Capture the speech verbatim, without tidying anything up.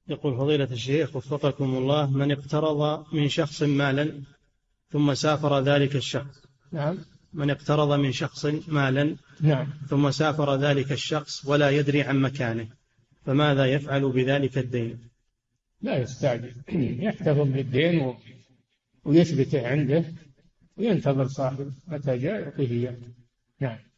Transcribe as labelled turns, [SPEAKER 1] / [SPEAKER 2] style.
[SPEAKER 1] يقول فضيلة الشيخ وفقكم الله: من اقترض من شخص مالا ثم سافر ذلك الشخص
[SPEAKER 2] نعم
[SPEAKER 1] من اقترض من شخص مالا
[SPEAKER 2] نعم
[SPEAKER 1] ثم سافر ذلك الشخص ولا يدري عن مكانه، فماذا يفعل بذلك الدين؟
[SPEAKER 2] لا يستعجل، يحتفظ بالدين ويثبته عنده وينتظر صاحبه متى جاء يعطيه إياه. نعم.